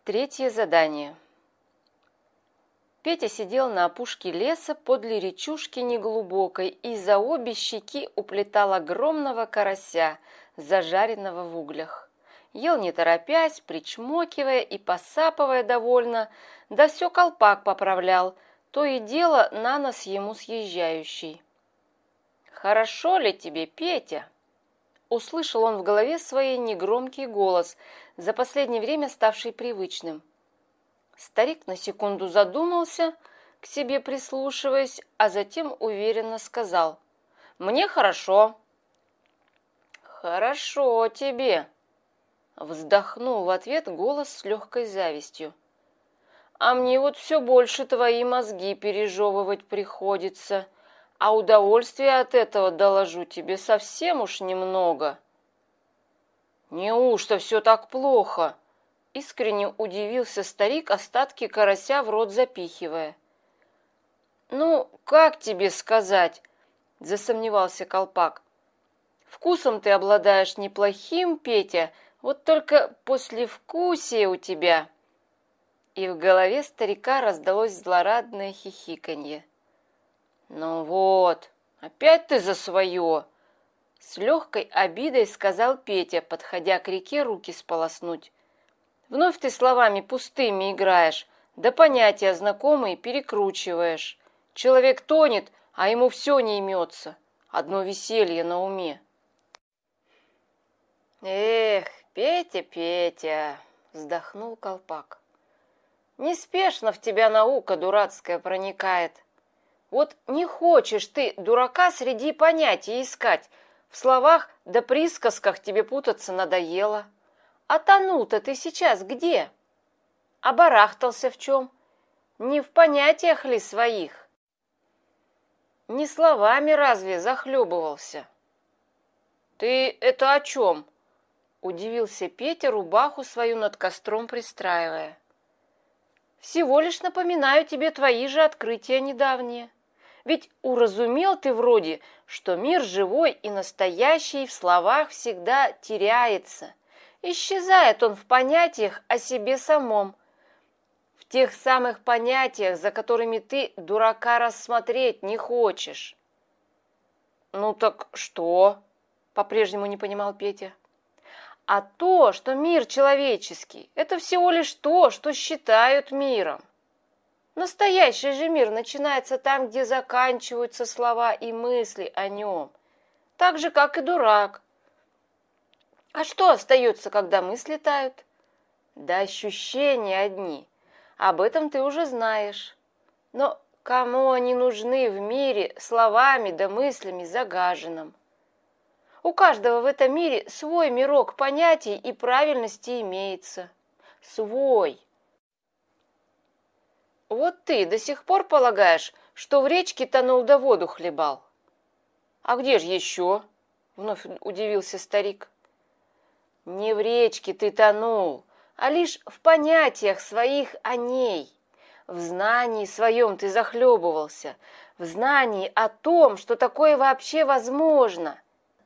Третье задание. Петя сидел на опушке леса подле речушки неглубокой и за обе щеки уплетал огромного карася, зажаренного в углях. Ел не торопясь, причмокивая и посапывая довольно, да все колпак поправлял, то и дело на нос ему съезжающий. «Хорошо ли тебе, Петя?» Услышал он в голове своей негромкий голос, за последнее время ставший привычным. Старик на секунду задумался, к себе прислушиваясь, а затем уверенно сказал: «Мне хорошо». «Хорошо тебе», — вздохнул в ответ голос с легкой завистью. «А мне вот все больше твои мозги пережевывать приходится, а удовольствия от этого, доложу тебе, совсем уж немного». «Неужто все так плохо?» — искренне удивился старик, остатки карася в рот запихивая. «Ну, как тебе сказать?» — засомневался колпак. «Вкусом ты обладаешь неплохим, Петя, вот только послевкусие у тебя». И в голове старика раздалось злорадное хихиканье. «Ну вот, опять ты за свое!» С легкой обидой сказал Петя, подходя к реке руки сполоснуть. «Вновь ты словами пустыми играешь, да понятия знакомые перекручиваешь. Человек тонет, а ему все не имется. Одно веселье на уме». «Эх, Петя, Петя!» — вздохнул колпак. «Неспешно в тебя наука дурацкая проникает. Вот не хочешь ты дурака среди понятий искать, в словах да присказках тебе путаться надоело. А тонул-то ты сейчас где? А барахтался в чем? Не в понятиях ли своих? Не словами разве захлебывался?» «Ты это о чем?» — удивился Петя, рубаху свою над костром пристраивая. «Всего лишь напоминаю тебе твои же открытия недавние. Ведь уразумел ты вроде, что мир живой и настоящий в словах всегда теряется. Исчезает он в понятиях о себе самом, в тех самых понятиях, за которыми ты дурака рассмотреть не хочешь». «Ну так что?» — по-прежнему не понимал Петя. «А то, что мир человеческий, это всего лишь то, что считают миром. Настоящий же мир начинается там, где заканчиваются слова и мысли о нем, так же, как и дурак. А что остается, когда мысли тают? Да ощущения одни, об этом ты уже знаешь. Но кому они нужны в мире словами да мыслями загаженным? У каждого в этом мире свой мирок понятий и правильности имеется. Свой. Вот ты до сих пор полагаешь, что в речке тонул да воду хлебал? А где же еще? Вновь удивился старик. Не в речке ты тонул, а лишь в понятиях своих о ней. В знании своем ты захлебывался, в знании о том, что такое вообще возможно.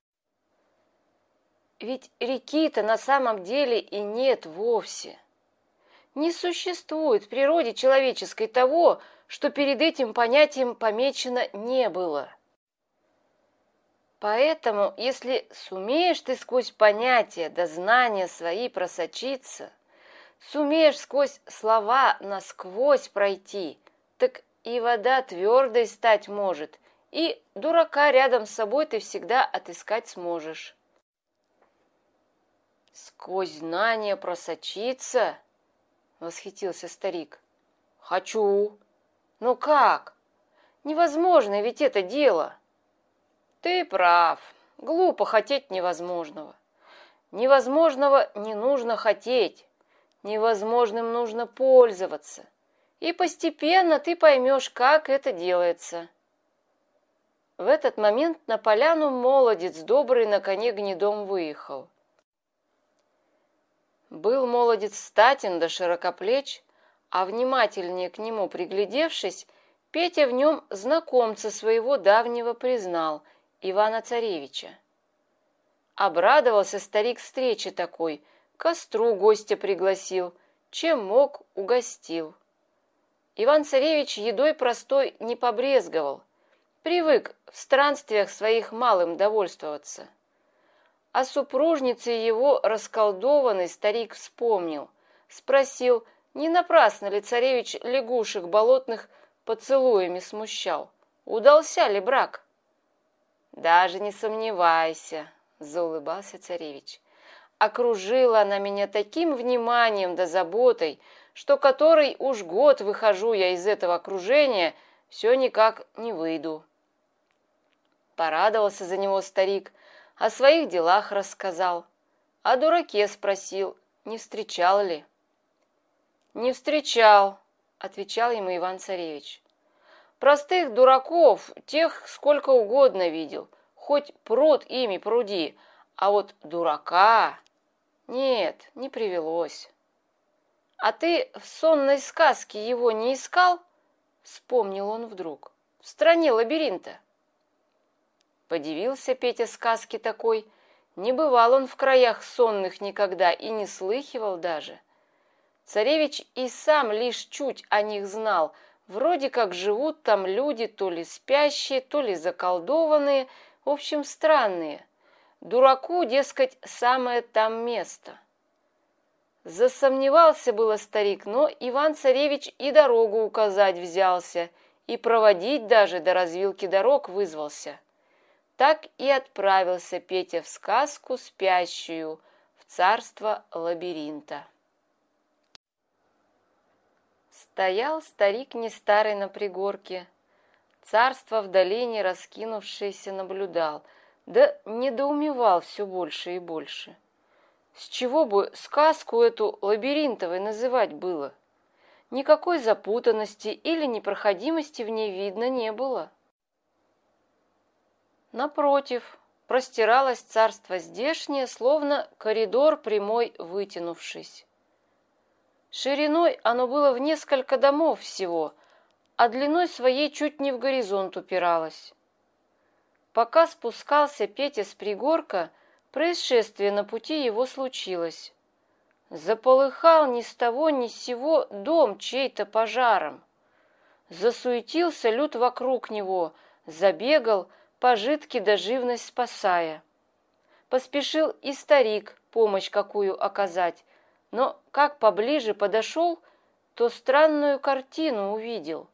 Ведь реки-то на самом деле и нет вовсе. Не существует в природе человеческой того, что перед этим понятием помечено не было. Поэтому, если сумеешь ты сквозь понятия да знания свои просочиться, сумеешь сквозь слова насквозь пройти, так и вода твердой стать может, и дурака рядом с собой ты всегда отыскать сможешь. «Сквозь знания просочиться?» — восхитился старик. «Хочу. Но как? Невозможно ведь это дело». «Ты прав. Глупо хотеть невозможного. Невозможного не нужно хотеть. Невозможным нужно пользоваться. И постепенно ты поймешь, как это делается». В этот момент на поляну молодец добрый на коне гнедом выехал. Был молодец статен да широкоплеч, а внимательнее к нему приглядевшись, Петя в нем знакомца своего давнего признал, Ивана-царевича. Обрадовался старик встрече такой, к костру гостя пригласил, чем мог, угостил. Иван-царевич едой простой не побрезговал, привык в странствиях своих малым довольствоваться. О супружнице его расколдованный старик вспомнил, спросил, не напрасно ли царевич лягушек болотных поцелуями смущал, удался ли брак. «Даже не сомневайся», — заулыбался царевич. «Окружила она меня таким вниманием да заботой, что который уж год выхожу я из этого окружения, все никак не выйду». Порадовался за него старик, о своих делах рассказал. О дураке спросил, не встречал ли. «Не встречал», — отвечал ему Иван-царевич. «Простых дураков, тех сколько угодно видел, хоть пруд ими пруди, а вот дурака нет, не привелось». «А ты в сонной сказке его не искал?» — вспомнил он вдруг. «В стране лабиринта». Подивился Петя сказки такой. Не бывал он в краях сонных никогда и не слыхивал даже. Царевич и сам лишь чуть о них знал. Вроде как живут там люди, то ли спящие, то ли заколдованные, в общем, странные. Дураку, дескать, самое там место. Засомневался было старик, но Иван-царевич и дорогу указать взялся, и проводить даже до развилки дорог вызвался. Так и отправился Петя в сказку спящую, в царство лабиринта. Стоял старик не старый на пригорке, царство в долине раскинувшееся наблюдал, да недоумевал все больше и больше. С чего бы сказку эту лабиринтовой называть было? Никакой запутанности или непроходимости в ней видно не было. Напротив, простиралось царство здешнее, словно коридор прямой вытянувшись. Шириной оно было в несколько домов всего, а длиной своей чуть не в горизонт упиралось. Пока спускался Петя с пригорка, происшествие на пути его случилось. Заполыхал ни с того ни с сего дом чей-то пожаром. Засуетился люд вокруг него, забегал, пожитки да живность спасая. Поспешил и старик помощь какую оказать, но как поближе подошел, то странную картину увидел.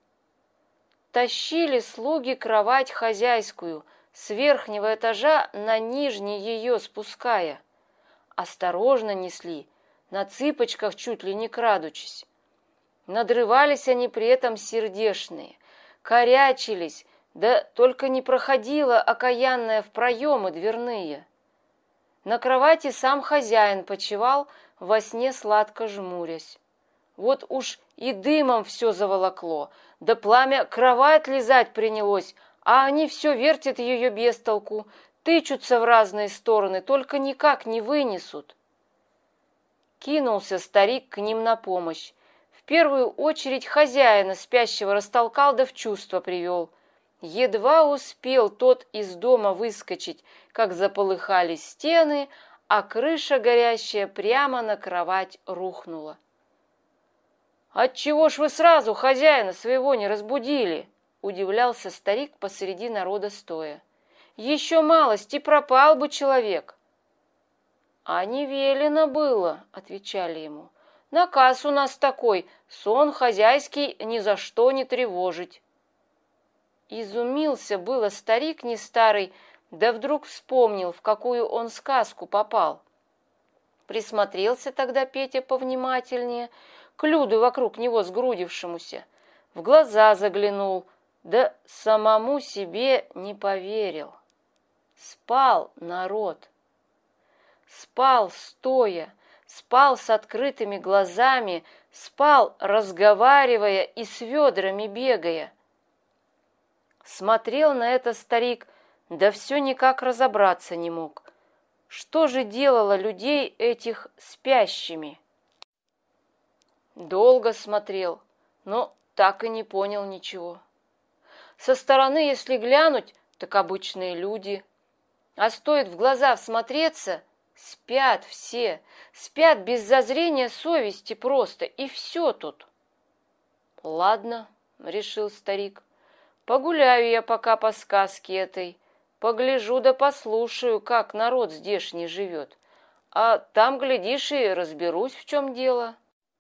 Тащили слуги кровать хозяйскую, с верхнего этажа на нижний ее спуская. Осторожно несли, на цыпочках чуть ли не крадучись. Надрывались они при этом сердешные, корячились, да только не проходила окаянная в проемы дверные. На кровати сам хозяин почивал, во сне сладко жмурясь. Вот уж и дымом все заволокло, да пламя кровать лизать принялось, а они все вертят ее без толку, тычутся в разные стороны, только никак не вынесут. Кинулся старик к ним на помощь. В первую очередь хозяина спящего растолкал да в чувство привел. Едва успел тот из дома выскочить, как заполыхали стены, а крыша горящая прямо на кровать рухнула. «Отчего ж вы сразу хозяина своего не разбудили?» — удивлялся старик посреди народа стоя. «Еще малость, и пропал бы человек». «А не велено было», — отвечали ему. «Наказ у нас такой, сон хозяйский ни за что не тревожить». Изумился было старик не старый, да вдруг вспомнил, в какую он сказку попал. Присмотрелся тогда Петя повнимательнее к люду вокруг него сгрудившемуся, в глаза заглянул, да самому себе не поверил. Спал народ. Спал стоя, спал с открытыми глазами, спал, разговаривая и с ведрами бегая. Смотрел на это старик, да все никак разобраться не мог. Что же делало людей этих спящими? Долго смотрел, но так и не понял ничего. Со стороны, если глянуть, так обычные люди. А стоит в глаза всмотреться, Спят все, спят без зазрения совести просто, и все тут. Ладно, решил старик, погуляю я пока по сказке этой, погляжу да послушаю, как народ здешний живет, а там, глядишь, и разберусь, в чем дело.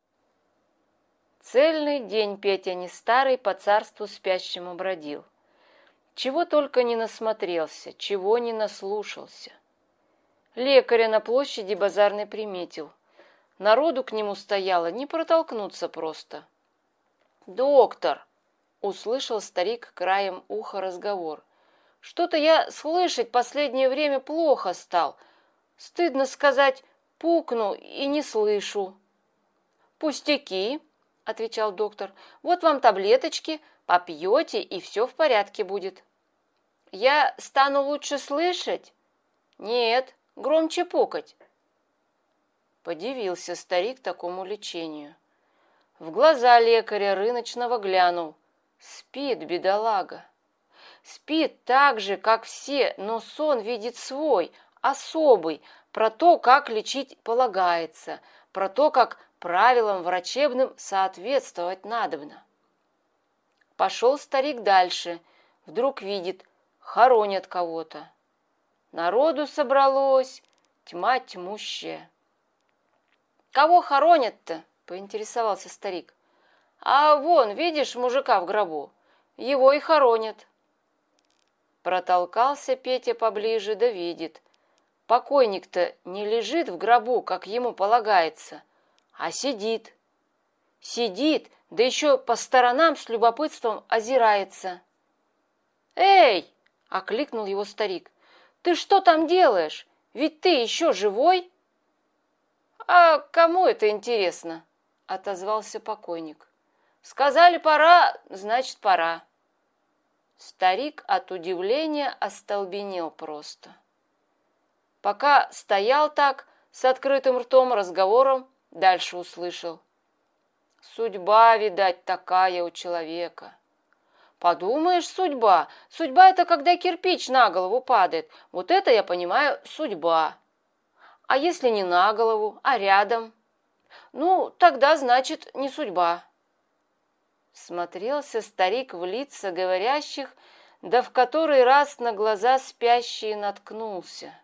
Цельный день Петя не старый по царству спящему бродил. Чего только не насмотрелся, чего не наслушался. Лекаря на площади базарной приметил. Народу к нему стояло, не протолкнуться просто. «Доктор!» — услышал старик краем уха разговор. «Что-то я слышать последнее время плохо стал. Стыдно сказать, пукну и не слышу». «Пустяки!» — отвечал доктор. «Вот вам таблеточки, попьете, и все в порядке будет». «Я стану лучше слышать?» «Нет, громче пукать». Подивился старик такому лечению. В глаза лекаря рыночного глянул. Спит бедолага. Спит так же, как все, но сон видит свой, особый, про то, как лечить полагается, про то, как правилам врачебным соответствовать надобно. Пошел старик дальше, вдруг видит, хоронят кого-то. Народу собралось, тьма тьмущая. «Кого хоронят-то?» — поинтересовался старик. «А вон, видишь мужика в гробу? Его и хоронят». Протолкался Петя поближе, да видит. Покойник-то не лежит в гробу, как ему полагается, а сидит. Сидит, да еще по сторонам с любопытством озирается. «Эй!» — окликнул его старик. «Ты что там делаешь? Ведь ты еще живой?» «А кому это интересно?» — отозвался покойник. «Сказали пора, значит пора». Старик от удивления остолбенел просто. Пока стоял так, с открытым ртом разговором, дальше услышал. Судьба, видать, такая у человека. Подумаешь, судьба. Судьба — это когда кирпич на голову падает. Вот это, я понимаю, судьба. А если не на голову, а рядом? Ну, тогда, значит, не судьба. Смотрелся старик в лица говорящих, да в который раз на глаза спящие наткнулся.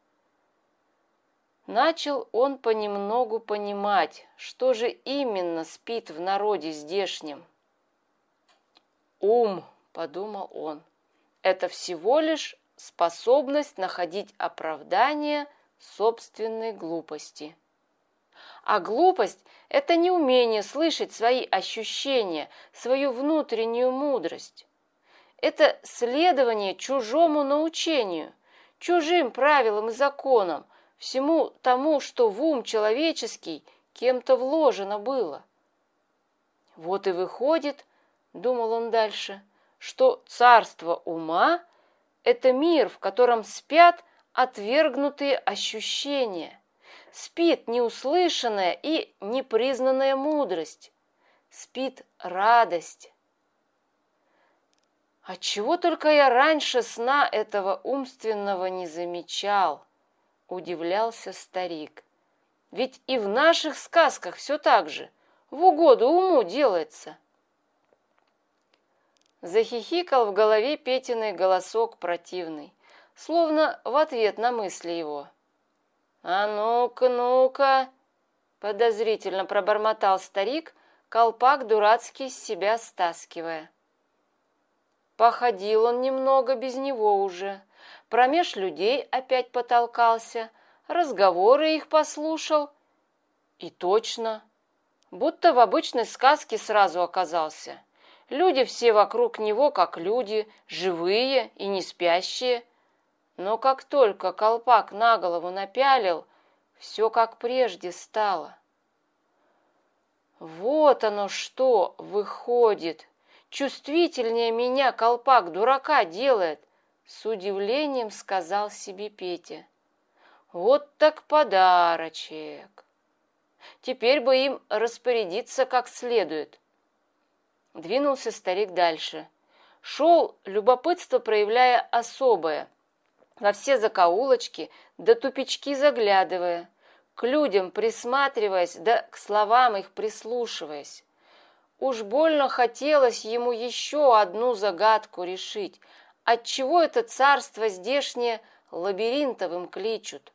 Начал он понемногу понимать, что же именно спит в народе здешнем. «Ум», — подумал он, — «это всего лишь способность находить оправдание собственной глупости». А глупость — это неумение слышать свои ощущения, свою внутреннюю мудрость. Это следование чужому научению, чужим правилам и законам, всему тому, что в ум человеческий кем-то вложено было. Вот и выходит, думал он дальше, что царство ума — это мир, в котором спят отвергнутые ощущения, спит неуслышанная и непризнанная мудрость, спит радость. Отчего только я раньше сна этого умственного не замечал, удивлялся старик. Ведь и в наших сказках все так же, в угоду уму делается. Захихикал в голове Петиный голосок противный, словно в ответ на мысли его. «А ну-ка, ну-ка!» — подозрительно пробормотал старик, колпак дурацкий с себя стаскивая. Походил он немного без него уже, промеж людей опять потолкался, разговоры их послушал. И точно, будто в обычной сказке сразу оказался. Люди все вокруг него, как люди, живые и не спящие. Но как только колпак на голову напялил, все как прежде стало. Вот оно что выходит. Чувствительнее меня колпак дурака делает, с удивлением сказал себе Петя. Вот так подарочек. Теперь бы им распорядиться как следует. Двинулся старик дальше. Шел, любопытство проявляя особое. во все закоулочки да тупички заглядывая, к людям присматриваясь да к словам их прислушиваясь. Уж больно хотелось ему еще одну загадку решить, отчего это царство здешнее лабиринтовым кличут.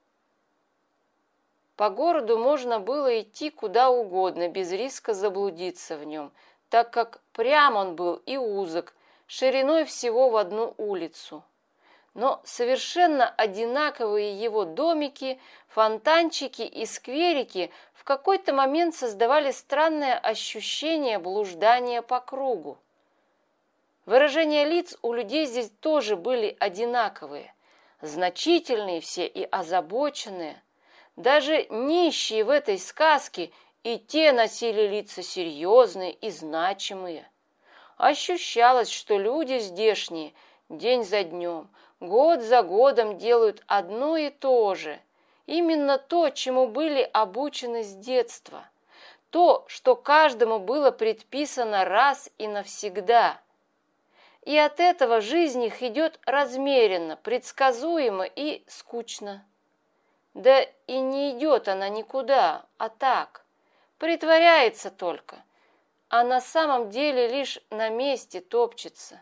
По городу можно было идти куда угодно, без риска заблудиться в нем, так как прям он был и узок, шириной всего в одну улицу. Но совершенно одинаковые его домики, фонтанчики и скверики в какой-то момент создавали странное ощущение блуждания по кругу. Выражения лиц у людей здесь тоже были одинаковые, значительные все и озабоченные. Даже нищие в этой сказке и те носили лица серьезные и значимые. Ощущалось, что люди здешние день за днем, год за годом делают одно и то же, именно то, чему были обучены с детства, то, что каждому было предписано раз и навсегда. И от этого жизнь их идет размеренно, предсказуемо и скучно. Да и не идет она никуда, а так, притворяется только, а на самом деле лишь на месте топчется.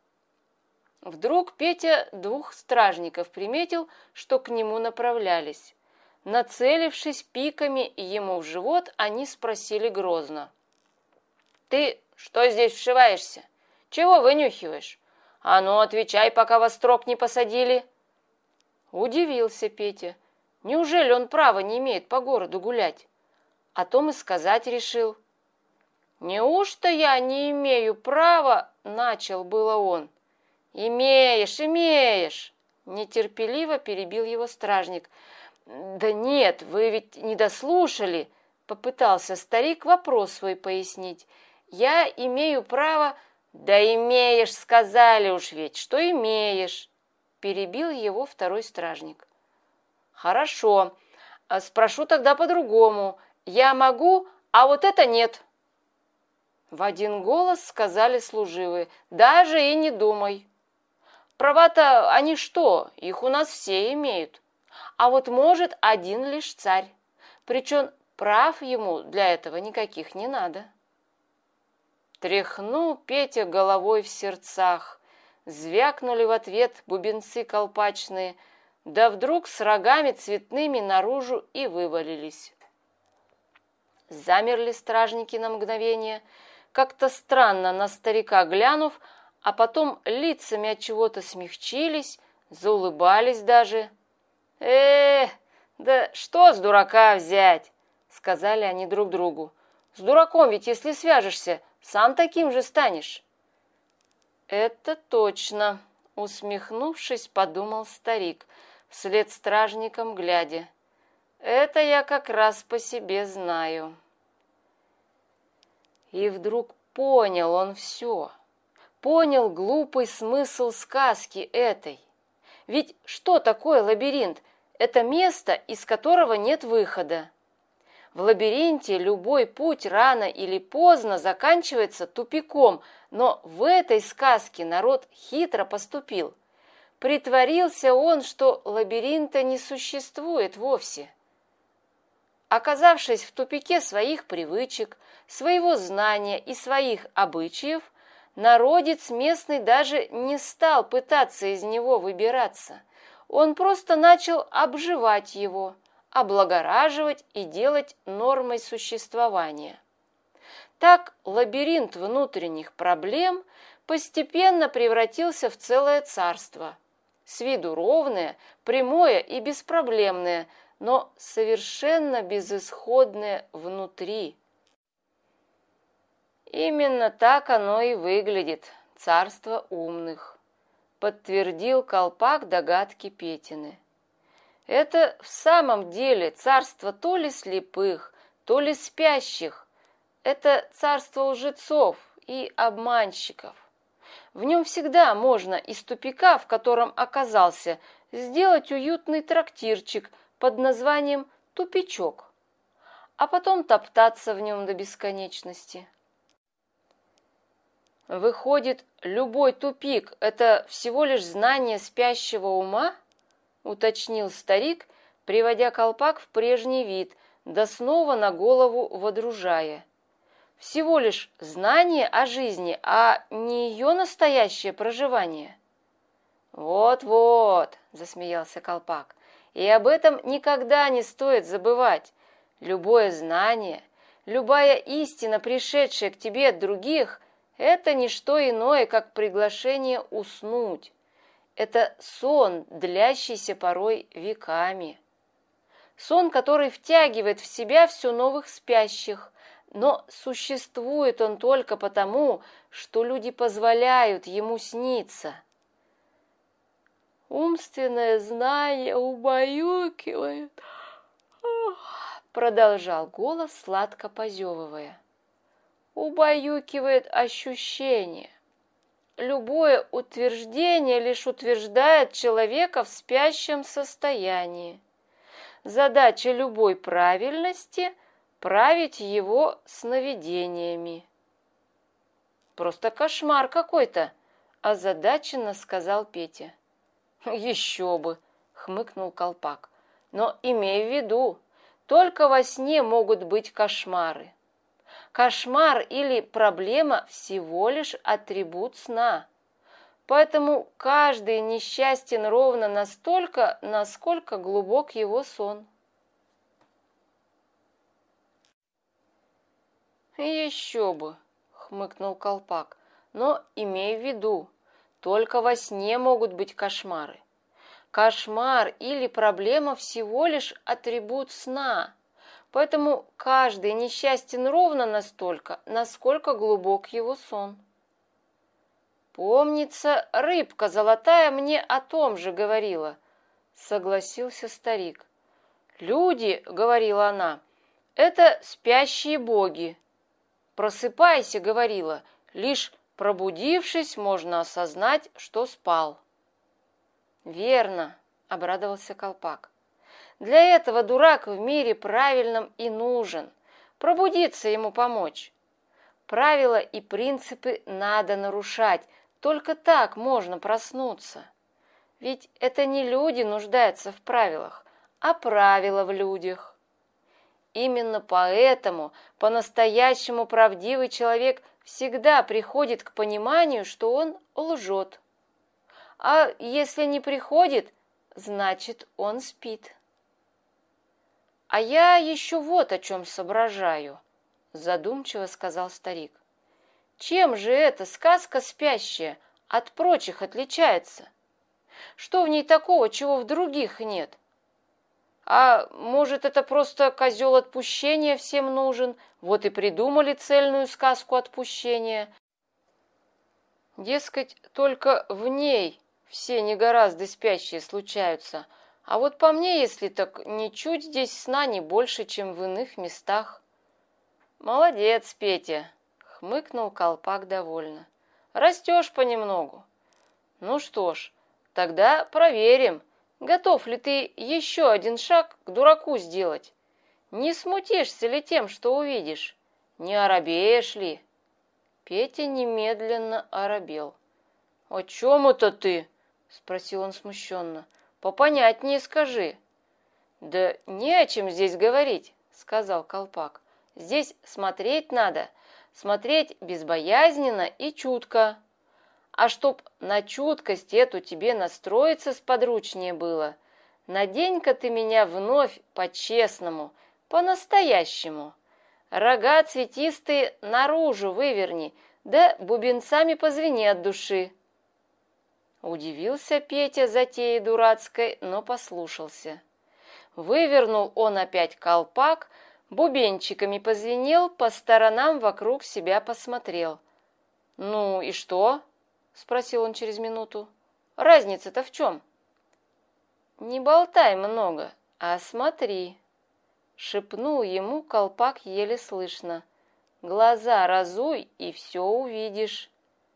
Вдруг Петя двух стражников приметил, что к нему направлялись. Нацелившись пиками ему в живот, они спросили грозно: «Ты что здесь вшиваешься? Чего вынюхиваешь? А ну, отвечай, пока вас в строк не посадили». Удивился Петя. Неужели он права не имеет по городу гулять? О том и сказать решил. «Неужто я не имею права?» — начал было он. «Имеешь, имеешь!» — нетерпеливо перебил его стражник. «Да нет, вы ведь не дослушали!» — попытался старик вопрос свой пояснить. «Я имею право...» «Да имеешь, сказали уж ведь, что имеешь!» — перебил его второй стражник. «Хорошо, спрошу тогда по-другому. Я могу, а вот это нет!» В один голос сказали служивые. «Даже и не думай!» «Права-то они что? Их у нас все имеют. А вот может один лишь царь. Причем прав ему для этого никаких не надо». Тряхнул Петя головой в сердцах. Звякнули в ответ бубенцы колпачные, да вдруг с рогами цветными наружу и вывалились. Замерли стражники на мгновение, как-то странно на старика глянув, а потом лицами от чего-то смягчились, заулыбались даже. Да что с дурака взять?» — сказали они друг другу. «С дураком ведь, если свяжешься, сам таким же станешь». «Это точно», — усмехнувшись, подумал старик, вслед стражникам глядя. «Это я как раз по себе знаю». И вдруг понял он все. Понял глупый смысл сказки этой. Ведь что такое лабиринт? Это место, из которого нет выхода. В лабиринте любой путь рано или поздно заканчивается тупиком, но в этой сказке народ хитро поступил. Притворился он, что лабиринта не существует вовсе. Оказавшись в тупике своих привычек, своего знания и своих обычаев, народец местный даже не стал пытаться из него выбираться. Он просто начал обживать его, облагораживать и делать нормой существования. Так лабиринт внутренних проблем постепенно превратился в целое царство, с виду ровное, прямое и беспроблемное, но совершенно безысходное внутри. Именно так оно и выглядит, царство умных, подтвердил Колпак догадки Петины. Это в самом деле царство то ли слепых, то ли спящих. Это царство лжецов и обманщиков. В нем всегда можно из тупика, в котором оказался, сделать уютный трактирчик под названием «Тупичок», а потом топтаться в нем до бесконечности. Выходит, любой тупик — это всего лишь знание спящего ума? Уточнил старик, приводя колпак в прежний вид, да снова на голову водружая. Всего лишь знание о жизни, а не ее настоящее проживание. Вот-вот, засмеялся колпак, и об этом никогда не стоит забывать. Любое знание, любая истина, пришедшая к тебе от других, это не что иное, как приглашение уснуть. Это сон, длящийся порой веками. Сон, который втягивает в себя все новых спящих, но существует он только потому, что люди позволяют ему сниться. Умственное знание убаюкивает, продолжал голос, сладко позевывая. Убаюкивает ощущение. Любое утверждение лишь утверждает человека в спящем состоянии. Задача любой правильности – править его сновидениями. «Просто кошмар какой-то», – озадаченно сказал Петя. «Еще бы», – хмыкнул колпак. «Но имей в виду, только во сне могут быть кошмары. Кошмар или проблема всего лишь атрибут сна. Поэтому каждый несчастен ровно настолько, насколько глубок его сон». «Еще бы», — хмыкнул колпак, — «но имей в виду, только во сне могут быть кошмары. Кошмар или проблема всего лишь атрибут сна. Поэтому каждый несчастен ровно настолько, насколько глубок его сон». «Помнится, рыбка золотая мне о том же говорила», — согласился старик. «Люди, — говорила она, — это спящие боги. Просыпайся, — говорила, — лишь пробудившись, можно осознать, что спал». «Верно», — обрадовался колпак. «Для этого дурак в мире правильном и нужен. Пробудиться ему помочь. Правила и принципы надо нарушать, только так можно проснуться. Ведь это не люди нуждаются в правилах, а правила в людях. Именно поэтому по-настоящему правдивый человек всегда приходит к пониманию, что он лжет. А если не приходит, значит, он спит». «А я еще вот о чем соображаю», — задумчиво сказал старик. «Чем же эта сказка спящая от прочих отличается? Что в ней такого, чего в других нет? А может, это просто козел отпущения всем нужен, вот и придумали цельную сказку отпущения? Дескать, только в ней все негоразды спящие случаются, а вот по мне, если так, ничуть здесь сна не больше, чем в иных местах». «Молодец, Петя», — хмыкнул колпак довольно. «Растешь понемногу. Ну что ж, тогда проверим, готов ли ты еще один шаг к дураку сделать. Не смутишься ли тем, что увидишь? Не оробеешь ли?» Петя немедленно оробел. «О чем это ты?» — спросил он смущенно. «Попонятнее скажи». «Да не о чем здесь говорить», — сказал колпак. «Здесь смотреть надо, смотреть безбоязненно и чутко. А чтоб на чуткость эту тебе настроиться сподручнее было, надень-ка ты меня вновь по-честному, по-настоящему. Рога цветистые наружу выверни, да бубенцами позвени от души». Удивился Петя затеей дурацкой, но послушался. Вывернул он опять колпак, бубенчиками позвенел, по сторонам вокруг себя посмотрел. «Ну и что?» — спросил он через минуту. «Разница-то в чем?» «Не болтай много, а смотри», — шепнул ему колпак еле слышно. «Глаза разуй, и все увидишь».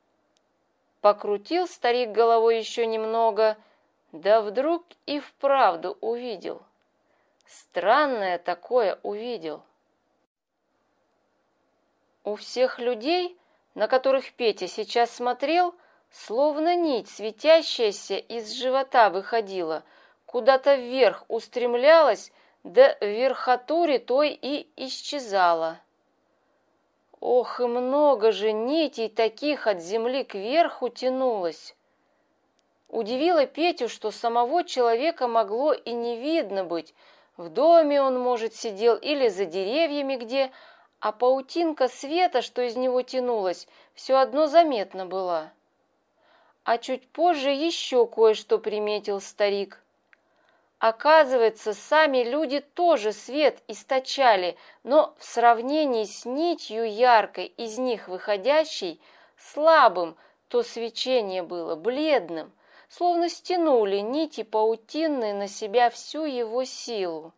Покрутил старик головой еще немного, да вдруг и вправду увидел. Странное такое увидел. У всех людей на которых Петя сейчас смотрел, словно нить, светящаяся из живота выходила, куда-то вверх устремлялась, да в верхотуре той и исчезала. Ох, и много же нитей таких от земли кверху тянулось. Удивило Петю, что самого человека могло и не видно быть. В доме он, может, сидел или за деревьями где, а паутинка света, что из него тянулась, все одно заметна была. А чуть позже еще кое-что приметил старик. Оказывается, сами люди тоже свет источали, но в сравнении с нитью яркой, из них выходящей, слабым, то свечение было бледным, словно стянули нити паутинные на себя всю его силу.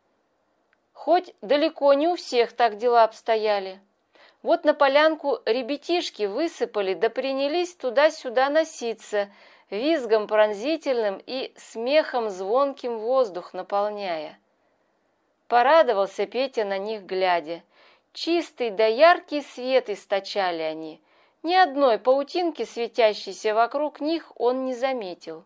Хоть далеко не у всех так дела обстояли. Вот на полянку ребятишки высыпали, да принялись туда-сюда носиться, визгом пронзительным и смехом звонким воздух наполняя. Порадовался Петя на них глядя. Чистый да яркий свет источали они. Ни одной паутинки, светящейся вокруг них, он не заметил.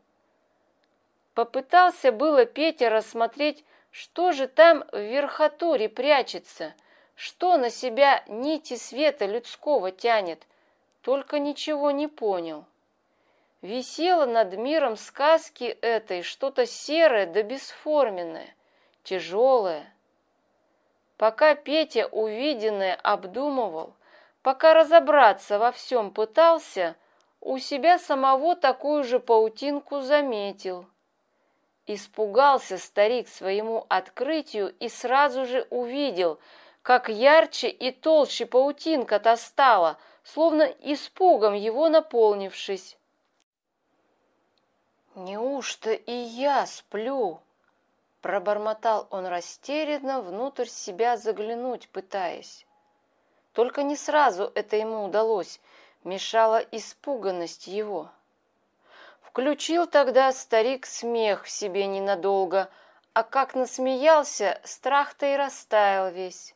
Попытался было Петя рассмотреть, что же там в верхотуре прячется, что на себя нити света людского тянет, только ничего не понял. Висело над миром сказки этой что-то серое да бесформенное, тяжелое. Пока Петя увиденное обдумывал, пока разобраться во всем пытался, у себя самого такую же паутинку заметил. Испугался старик своему открытию и сразу же увидел, как ярче и толще паутинка-то стала, словно испугом его наполнившись. «Неужто и я сплю?» — пробормотал он растерянно, внутрь себя заглянуть пытаясь. Только не сразу это ему удалось, мешала испуганность его. Включил тогда старик смех в себе ненадолго, а как насмеялся, страх-то и растаял весь.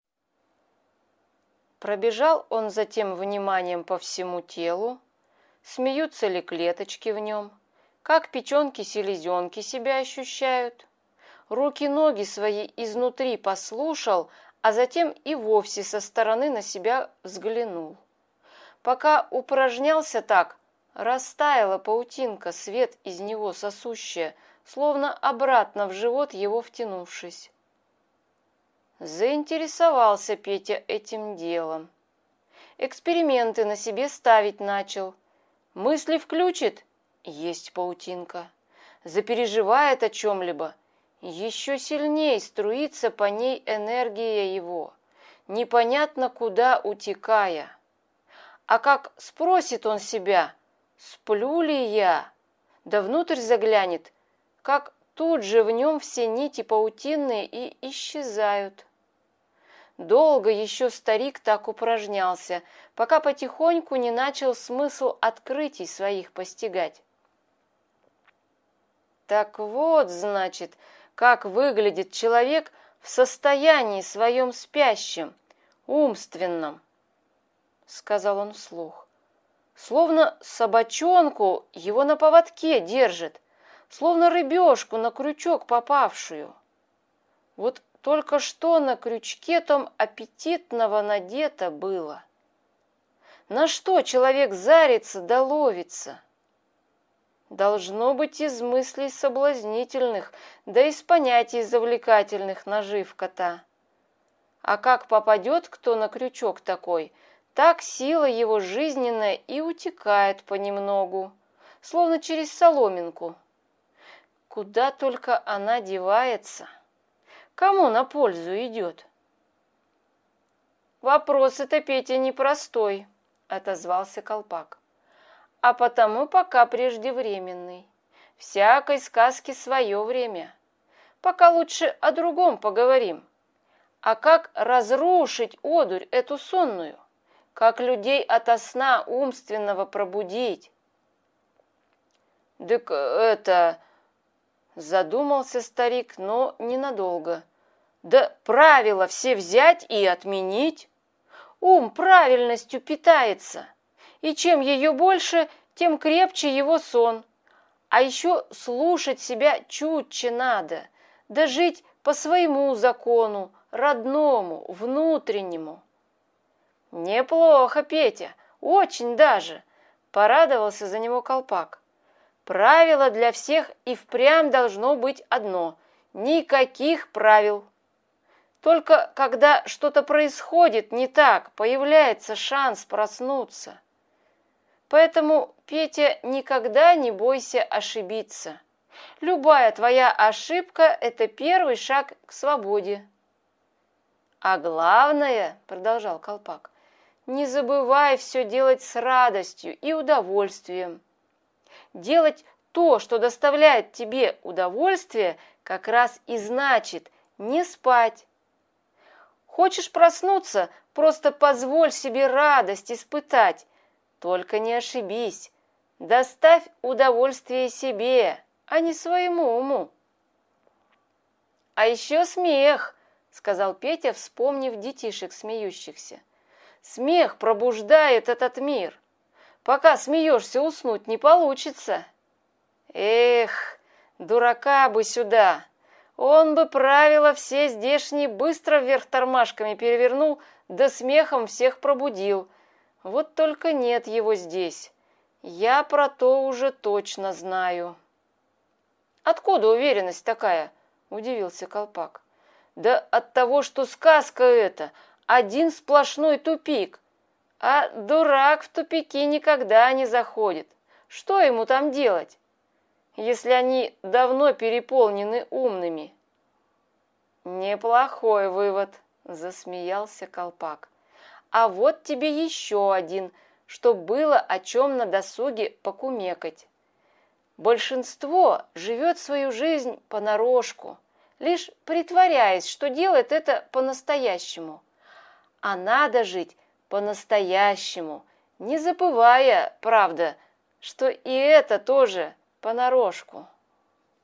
Пробежал он затем вниманием по всему телу, смеются ли клеточки в нем, как печенки-селезенки себя ощущают. Руки-ноги свои изнутри послушал, а затем и вовсе со стороны на себя взглянул. Пока упражнялся так, растаяла паутинка, свет из него сосущая, словно обратно в живот его втянувшись. Заинтересовался Петя этим делом. Эксперименты на себе ставить начал. Мысли включит — есть паутинка. Запереживает о чем-либо — еще сильней струится по ней энергия его, непонятно куда утекая. А как спросит он себя, сплю ли я, да внутрь заглянет, как тут же в нем все нити паутинные и исчезают. Долго еще старик так упражнялся, пока потихоньку не начал смысл открытий своих постигать. Так вот, значит, как выглядит человек в состоянии своем спящем, умственном, сказал он вслух. Словно собачонку его на поводке держит, словно рыбешку на крючок попавшую. Вот только что на крючке том аппетитного надето было. На что человек зарится да ловится? Должно быть из мыслей соблазнительных, да из понятий завлекательных наживка-то. А как попадет кто на крючок такой, так сила его жизненная и утекает понемногу, словно через соломинку. Куда только она девается, кому на пользу идет? Вопрос-то, Петя, непростой, отозвался Колпак. А потому пока преждевременный. Всякой сказке свое время. Пока лучше о другом поговорим. А как разрушить одурь эту сонную? Как людей ото сна умственного пробудить? «Дык это...» — задумался старик, но ненадолго. «Да правила все взять и отменить. ум правильностью питается, и чем ее больше, тем крепче его сон. А еще слушать себя чутче надо, да жить по своему закону, родному, внутреннему. Неплохо, Петя, очень даже, порадовался за него Колпак. Правило для всех и впрямь должно быть одно – никаких правил. Только когда что-то происходит не так, появляется шанс проснуться. Поэтому, Петя, никогда не бойся ошибиться. Любая твоя ошибка – это первый шаг к свободе. А главное, продолжал Колпак, не забывай все делать с радостью и удовольствием. Делать то, что доставляет тебе удовольствие, как раз и значит не спать. Хочешь проснуться, просто позволь себе радость испытать. Только не ошибись, доставь удовольствие себе, а не своему уму. А еще смех, сказал Петя, вспомнив детишек смеющихся. Смех пробуждает этот мир. Пока смеешься, уснуть не получится. Эх, дурака бы сюда. Он бы правила все здешние быстро вверх тормашками перевернул, да смехом всех пробудил. Вот только нет его здесь. Я про то уже точно знаю. Откуда уверенность такая? Удивился Колпак. Да от того, что сказка эта один сплошной тупик. А дурак в тупики никогда не заходит. Что ему там делать, если они давно переполнены умными? Неплохой вывод, засмеялся Колпак. А вот тебе еще один, чтоб было о чем на досуге покумекать. Большинство живет свою жизнь понарошку, лишь притворяясь, что делает это по-настоящему. А надо жить по-настоящему, не забывая, правда, что и это тоже понарошку.